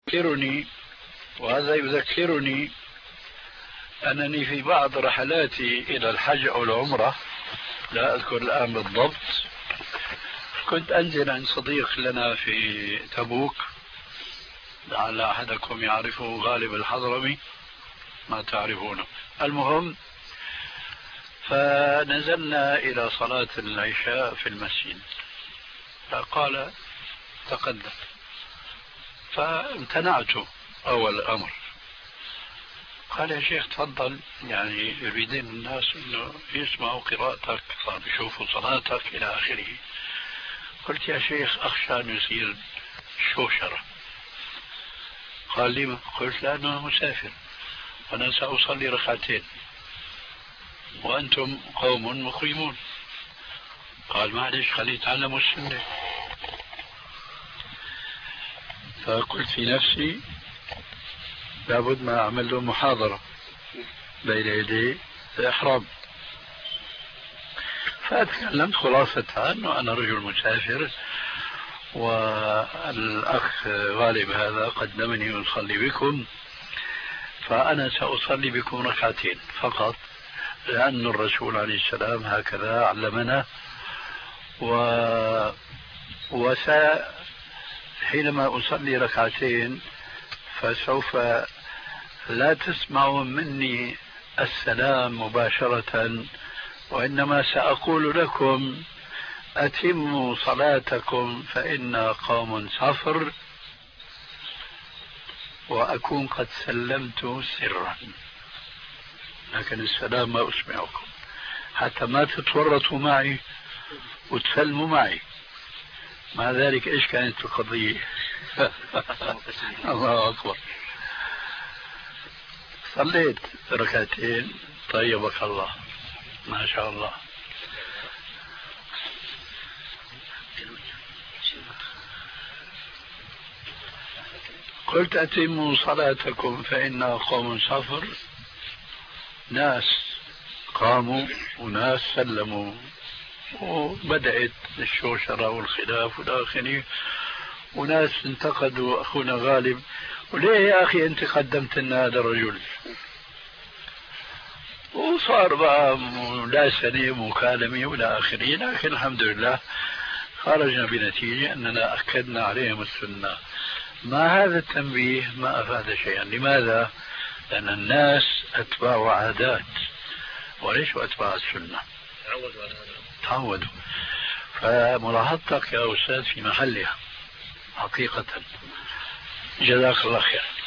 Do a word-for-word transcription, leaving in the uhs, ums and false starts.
يذكرني وهذا يذكرني أنني في بعض رحلاتي إلى الحج أو العمرة، لا أذكر الآن بالضبط، كنت أنزل عند صديق لنا في تبوك، لعل أحدكم يعرفه، غالب الحضرمي، ما تعرفونه. المهم، فنزلنا إلى صلاة العشاء في المسجد، فقال تقدم، فامتنعت أول الأمر. قال يا شيخ تفضل، يعني يريدين الناس انه يسمعوا قراءتك ويشوفوا صلاتك الى اخره. قلت يا شيخ اخشى ان يصير شوشرة. قال لي، قلت لانه مسافر وانا ساصلي ركعتين وانتم قوم مقيمون. قال معلش خليه يتعلموا السنة. فقلت في نفسي لابد ما أعمل له محاضرة بين يدي الإحرام. فأتكلمت خلاصتها أنه أنا رجل مسافر، والأخ غالب هذا قدمني أصلي بكم، فأنا سأصلي بكم ركعتين فقط، لأن الرسول عليه السلام هكذا علمنا. و... وسا حينما أصلي ركعتين فسوف لا تسمعوا مني السلام مباشرة، وإنما سأقول لكم أتموا صلاتكم فإنا قوم صفر، وأكون قد سلمت سرا، لكن السلام ما أسمعكم حتى ما تتورطوا معي وتسلموا معي. مع ذلك إيش كانت القضية؟ الله أكبر. صليت ركعتين، طيبك الله، ما شاء الله. قلت أتموا صلاتكم فإنا قوم صفر، ناس قاموا وناس سلموا، وبدأت الشوشرة والخلاف والآخرين، وناس انتقدوا أخونا غالب، وليه يا أخي أنت قدمت لنا هذا الرجل؟ وصار بقى ملاسنة مكالمة ولا آخرين، لكن الحمد لله خرجنا بنتيجة أننا أكدنا عليهم السنة. ما هذا التنبيه ما أفاد شيئا. لماذا؟ لأن الناس أتباع عادات وليسوا أتباع السنة، تعودوا على هذا، تعودوا. فملاحظتك يا أستاذ في محلها حقيقة. جزاك الله خير.